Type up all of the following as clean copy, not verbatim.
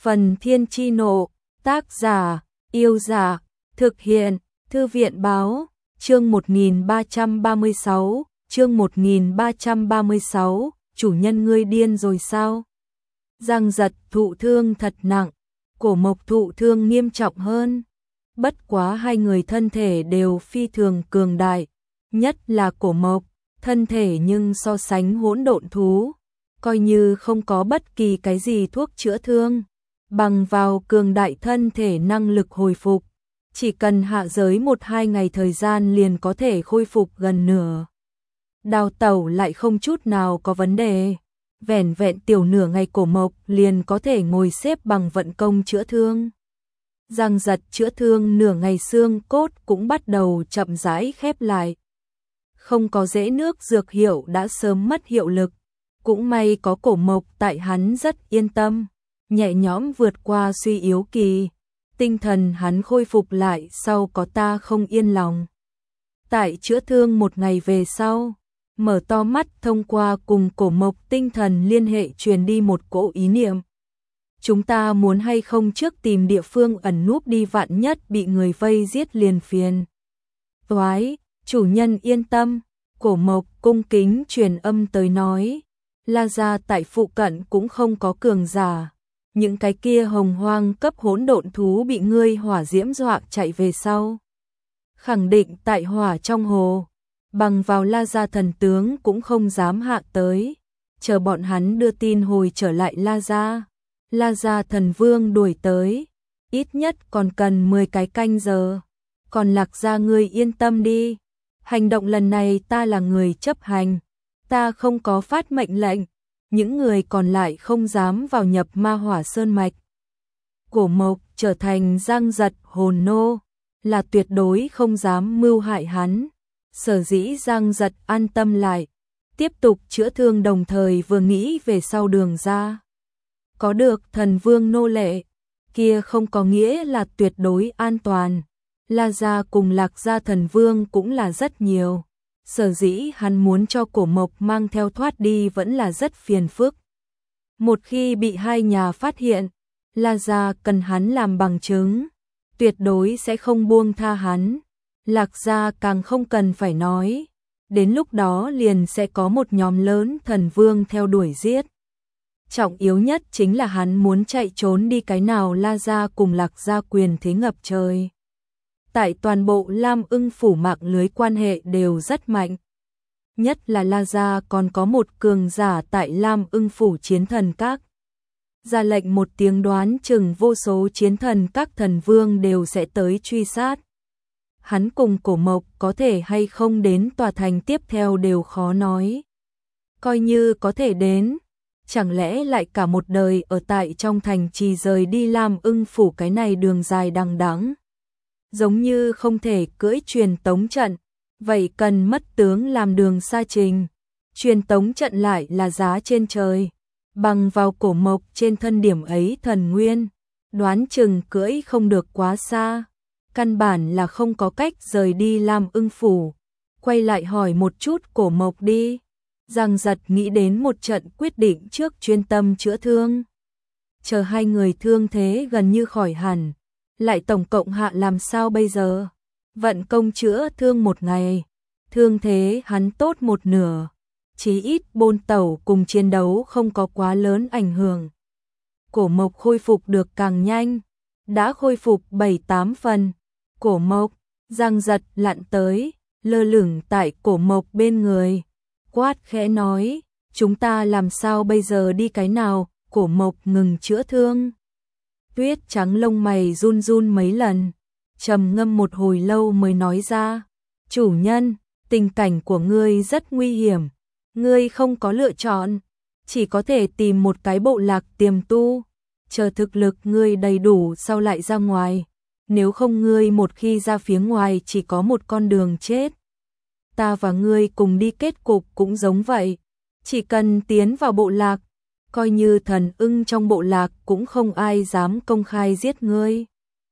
Phần Thiên Chi Nộ, tác giả, Yêu Dạ, thực hiện, Thư viện Báo, chương 1336, chương 1336, chủ nhân ngươi điên rồi sao? Giang Giật thụ thương thật nặng, Cổ Mộc thụ thương nghiêm trọng hơn. Bất quá hai người thân thể đều phi thường cường đại, nhất là Cổ Mộc, thân thể nhưng so sánh hỗn độn thú, coi như không có bất kỳ cái gì thuốc chữa thương, bằng vào cường đại thân thể năng lực hồi phục, chỉ cần hạ giới 1-2 ngày thời gian liền có thể khôi phục gần nửa. Đào tẩu lại không chút nào có vấn đề, vẻn vẹn tiểu nửa ngày Cổ Mộc liền có thể ngồi xếp bằng vận công chữa thương. Giang Giật chữa thương nửa ngày xương cốt cũng bắt đầu chậm rãi khép lại. Không có dễ nước dược hiệu đã sớm mất hiệu lực, cũng may có Cổ Mộc tại hắn rất yên tâm, nhẹ nhõm vượt qua suy yếu kỳ, tinh thần hắn khôi phục lại sau có ta không yên lòng. Tại chữa thương một ngày về sau, mở to mắt thông qua cùng Cổ Mộc tinh thần liên hệ truyền đi một cỗ ý niệm. Chúng ta muốn hay không trước tìm địa phương ẩn núp đi, vạn nhất bị người vây giết liền phiền. Toái, chủ nhân yên tâm, Cổ Mộc cung kính truyền âm tới nói. La gia tại phụ cận cũng không có cường giả. Những cái kia hồng hoang cấp hỗn độn thú bị ngươi hỏa diễm dọa chạy về sau. Khẳng định tại hỏa trong hồ. Bằng vào La gia thần tướng cũng không dám hạ tới. Chờ bọn hắn đưa tin hồi trở lại La gia. La gia thần vương đuổi tới. Ít nhất còn cần 10 cái canh giờ. Còn Lạc gia ngươi yên tâm đi. Hành động lần này ta là người chấp hành. Ta không có phát mệnh lệnh, những người còn lại không dám vào nhập Ma Hỏa Sơn mạch. Cổ Mộc trở thành Giang Giật hồn nô, là tuyệt đối không dám mưu hại hắn. Sở dĩ Giang Giật an tâm lại, tiếp tục chữa thương đồng thời vừa nghĩ về sau đường ra. Có được thần vương nô lệ, kia không có nghĩa là tuyệt đối an toàn. La gia cùng Lạc gia thần vương cũng là rất nhiều. Sở dĩ hắn muốn cho Cổ Mộc mang theo thoát đi vẫn là rất phiền phức. Một khi bị hai nhà phát hiện, La gia cần hắn làm bằng chứng, tuyệt đối sẽ không buông tha hắn. Lạc gia càng không cần phải nói, đến lúc đó liền sẽ có một nhóm lớn thần vương theo đuổi giết. Trọng yếu nhất chính là hắn muốn chạy trốn đi cái nào. La gia cùng Lạc gia quyền thế ngập trời. Tại toàn bộ Lam Ưng phủ mạng lưới quan hệ đều rất mạnh. Nhất là La gia còn có một cường giả tại Lam Ưng phủ chiến thần các. Ra lệnh một tiếng đoán chừng vô số chiến thần các thần vương đều sẽ tới truy sát. Hắn cùng Cổ Mộc có thể hay không đến tòa thành tiếp theo đều khó nói. Coi như có thể đến, chẳng lẽ lại cả một đời ở tại trong thành trì rời đi Lam Ưng phủ cái này đường dài đằng đẵng. Giống như không thể cưỡi truyền tống trận, vậy cần mất tướng làm đường xa trình. Truyền tống trận lại là giá trên trời, bằng vào Cổ Mộc trên thân điểm ấy thần nguyên, đoán chừng cưỡi không được quá xa, căn bản là không có cách rời đi Lam Ưng phủ. Quay lại hỏi một chút Cổ Mộc đi. Giang Giật nghĩ đến một trận quyết định trước, chuyên tâm chữa thương. Chờ hai người thương thế gần như khỏi hẳn, lại tổng cộng hạ làm sao bây giờ? Vận công chữa thương một ngày, thương thế hắn tốt một nửa, chí ít bôn tẩu cùng chiến đấu không có quá lớn ảnh hưởng. Cổ Mộc khôi phục được càng nhanh, đã khôi phục 7-8 phần. Cổ Mộc, Giang Giật lặn tới, lơ lửng tại Cổ Mộc bên người, quát khẽ nói, chúng ta làm sao bây giờ đi cái nào? Cổ Mộc ngừng chữa thương. Tuyết trắng lông mày run run mấy lần, trầm ngâm một hồi lâu mới nói ra, chủ nhân, tình cảnh của ngươi rất nguy hiểm, ngươi không có lựa chọn, chỉ có thể tìm một cái bộ lạc tiềm tu, chờ thực lực ngươi đầy đủ sau lại ra ngoài, nếu không ngươi một khi ra phía ngoài chỉ có một con đường chết. Ta và ngươi cùng đi kết cục cũng giống vậy, chỉ cần tiến vào bộ lạc, coi như thần ưng trong bộ lạc cũng không ai dám công khai giết ngươi.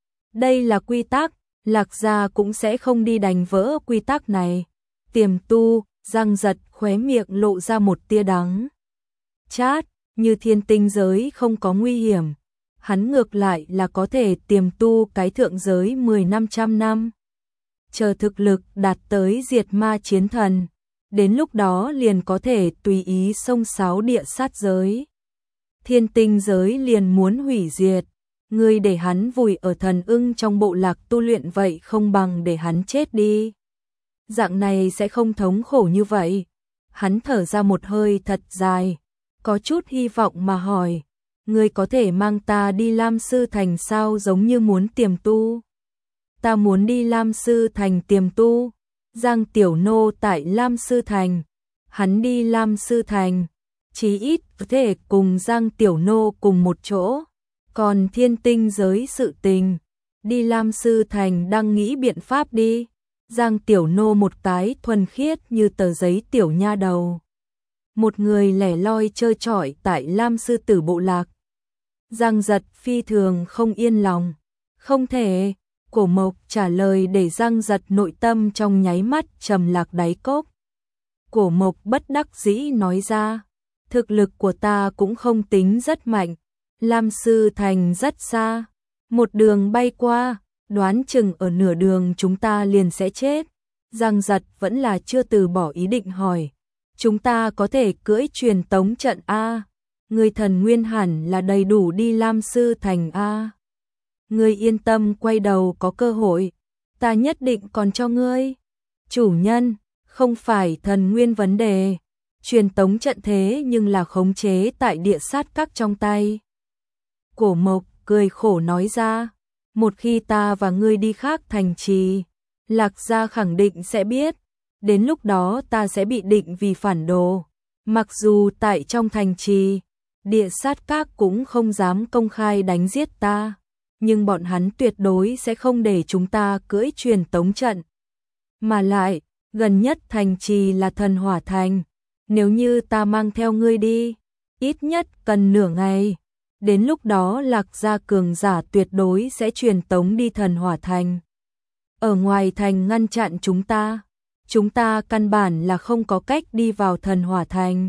Đây là quy tắc, Lạc gia cũng sẽ không đi đánh vỡ quy tắc này. Tiềm tu, Giang Giật khóe miệng lộ ra một tia đắng chát, như thiên tinh giới không có nguy hiểm. hắn ngược lại là có thể tiềm tu cái thượng giới 10-500 năm. Chờ thực lực đạt tới diệt ma chiến thần, đến lúc đó liền có thể tùy ý xông xáo địa sát giới. Thiên tinh giới liền muốn hủy diệt, ngươi để hắn vùi ở thần ưng trong bộ lạc tu luyện vậy không bằng để hắn chết đi. Dạng này sẽ không thống khổ như vậy. Hắn thở ra một hơi thật dài, có chút hy vọng mà hỏi, ngươi có thể mang ta đi Lam Sư Thành sao, giống như muốn tiềm tu. Ta muốn đi Lam Sư Thành tiềm tu. Giang Tiểu Nô tại Lam Sư Thành, hắn đi Lam Sư Thành, chí ít có thể cùng Giang Tiểu Nô cùng một chỗ. Còn thiên tinh giới sự tình, đi Lam Sư Thành đang nghĩ biện pháp đi. Giang Tiểu Nô một cái thuần khiết như tờ giấy tiểu nha đầu. Một người lẻ loi trơ trọi tại Lam Sư Tử bộ lạc. Giang Giật phi thường không yên lòng. Không thể, Cổ Mộc trả lời để Giang Giật nội tâm trong nháy mắt trầm lạc đáy cốc. Cổ Mộc bất đắc dĩ nói ra, thực lực của ta cũng không tính rất mạnh. Lam Sư Thành rất xa, một đường bay qua, đoán chừng ở nửa đường chúng ta liền sẽ chết. Giang Giật vẫn là chưa từ bỏ ý định hỏi, chúng ta có thể cưỡi truyền tống trận A, người thần nguyên hẳn là đầy đủ đi Lam Sư Thành A. Ngươi yên tâm, quay đầu có cơ hội, ta nhất định còn cho ngươi. Chủ nhân, không phải thần nguyên vấn đề, truyền tống trận thế nhưng là khống chế tại địa sát các trong tay. Cổ Mộc cười khổ nói ra, một khi ta và ngươi đi khác thành trì, Lạc gia khẳng định sẽ biết, đến lúc đó ta sẽ bị định vì phản đồ. Mặc dù tại trong thành trì, địa sát các cũng không dám công khai đánh giết ta, nhưng bọn hắn tuyệt đối sẽ không để chúng ta cưỡi truyền tống trận. Mà lại, gần nhất thành trì là Thần Hỏa Thành, nếu như ta mang theo ngươi đi, ít nhất cần nửa ngày. Đến lúc đó Lạc gia cường giả tuyệt đối sẽ truyền tống đi Thần Hỏa Thành. Ở ngoài thành ngăn chặn chúng ta căn bản là không có cách đi vào Thần Hỏa Thành.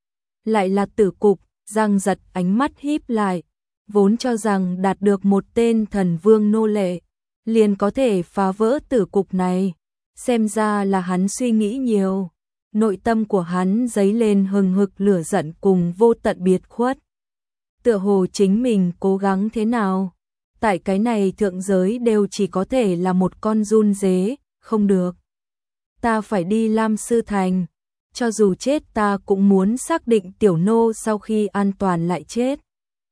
Lại là Tử Cục, Giang Giật ánh mắt híp lại, vốn cho rằng đạt được một tên thần vương nô lệ, liền có thể phá vỡ Tử Cục này. Xem ra là hắn suy nghĩ nhiều, nội tâm của hắn dấy lên hừng hực lửa giận cùng vô tận biệt khuất. Tựa hồ chính mình cố gắng thế nào, tại cái này thượng giới đều chỉ có thể là một con giun dế, không được. Ta phải đi Lam Sư Thành, cho dù chết ta cũng muốn xác định Tiểu Nô sau khi an toàn lại chết.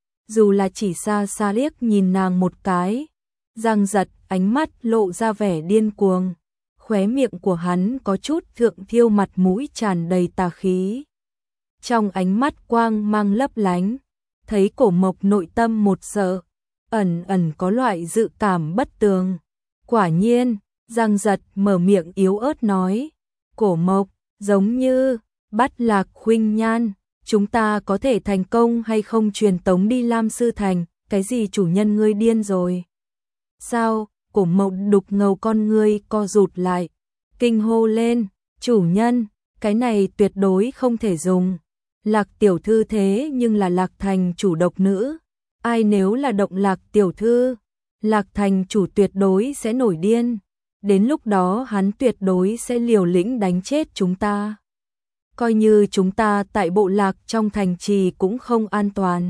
Dù là chỉ xa xa liếc nhìn nàng một cái, Giang Giật ánh mắt lộ ra vẻ điên cuồng, khóe miệng của hắn có chút thượng thiêu, mặt mũi tràn đầy tà khí. Trong ánh mắt quang mang lấp lánh, thấy Cổ Mộc nội tâm một sợ, ẩn ẩn có loại dự cảm bất tường. Quả nhiên, Giang Giật mở miệng yếu ớt nói, Cổ Mộc, giống như bắt Lạc Khuynh Nhan, chúng ta có thể thành công hay không truyền tống đi Lam Sư Thành? Cái gì chủ nhân, ngươi điên rồi sao? Cổ Mộc đục ngầu con ngươi co rụt lại, kinh hô lên, chủ nhân, cái này tuyệt đối không thể dùng. Lạc tiểu thư thế nhưng là Lạc thành chủ độc nữ, ai nếu là động Lạc tiểu thư, Lạc thành chủ tuyệt đối sẽ nổi điên, đến lúc đó hắn tuyệt đối sẽ liều lĩnh đánh chết chúng ta. Coi như chúng ta tại bộ lạc trong thành trì cũng không an toàn.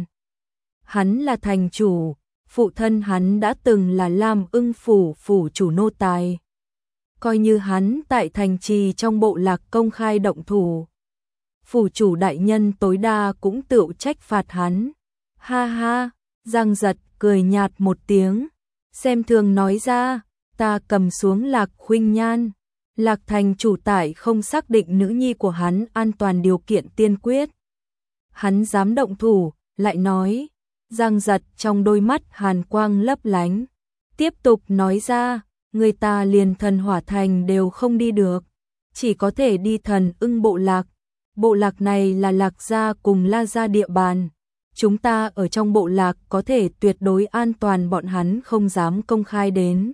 Hắn là thành chủ, phụ thân hắn đã từng là Lam Ưng phủ phủ chủ nô tài. Coi như hắn tại thành trì trong bộ lạc công khai động thủ, phủ chủ đại nhân tối đa cũng tự trách phạt hắn. Ha ha, Giang Giật cười nhạt một tiếng, xem thường nói ra, ta cầm xuống Lạc Khuynh Nhan. Lạc thành chủ tại không xác định nữ nhi của hắn an toàn điều kiện tiên quyết. Hắn dám động thủ, lại nói, Giang Giật trong đôi mắt hàn quang lấp lánh, tiếp tục nói ra, người ta liền Thần Hỏa Thành đều không đi được, chỉ có thể đi Thần Ưng bộ lạc. Bộ lạc này là Lạc gia cùng La gia địa bàn, chúng ta ở trong bộ lạc có thể tuyệt đối an toàn, bọn hắn không dám công khai đến.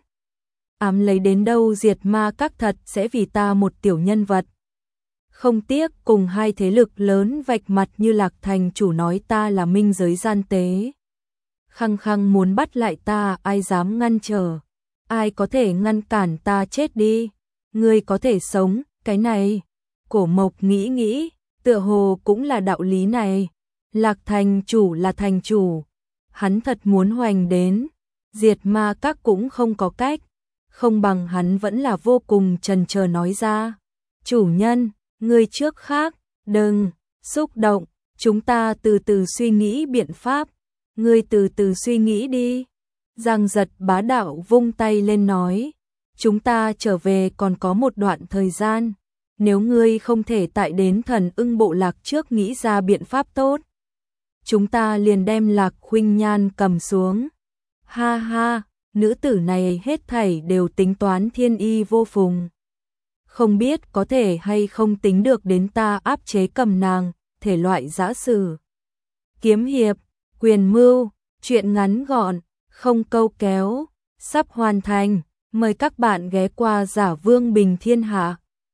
Ám lấy đến đâu diệt ma các thật sẽ vì ta một tiểu nhân vật. Không tiếc cùng hai thế lực lớn vạch mặt như Lạc thành chủ nói ta là minh giới gian tế. khăng khăng muốn bắt lại ta, ai dám ngăn trở, ai có thể ngăn cản ta chết đi, ngươi có thể sống, cái này. Cổ Mộc nghĩ nghĩ, tựa hồ cũng là đạo lý này, Lạc thành chủ là thành chủ, hắn thật muốn hoành đến, diệt ma các cũng không có cách, không bằng hắn vẫn là vô cùng chần chờ nói ra. Chủ nhân, ngươi trước khác, đừng, xúc động, chúng ta từ từ suy nghĩ biện pháp, ngươi từ từ suy nghĩ đi. Giang Giật bá đạo vung tay lên nói, chúng ta trở về còn có một đoạn thời gian, nếu ngươi không thể tại đến Thần Ưng bộ lạc trước nghĩ ra biện pháp tốt, chúng ta liền đem Lạc Khuynh Nhan cầm xuống. Ha ha, nữ tử này hết thảy đều tính toán thiên y vô phùng. Không biết có thể hay không tính được đến ta áp chế cầm nàng, thể loại giã sử. Kiếm hiệp, quyền mưu, chuyện ngắn gọn, không câu kéo, sắp hoàn thành. Mời các bạn ghé qua Giả Vương Bình Thiên Hạ.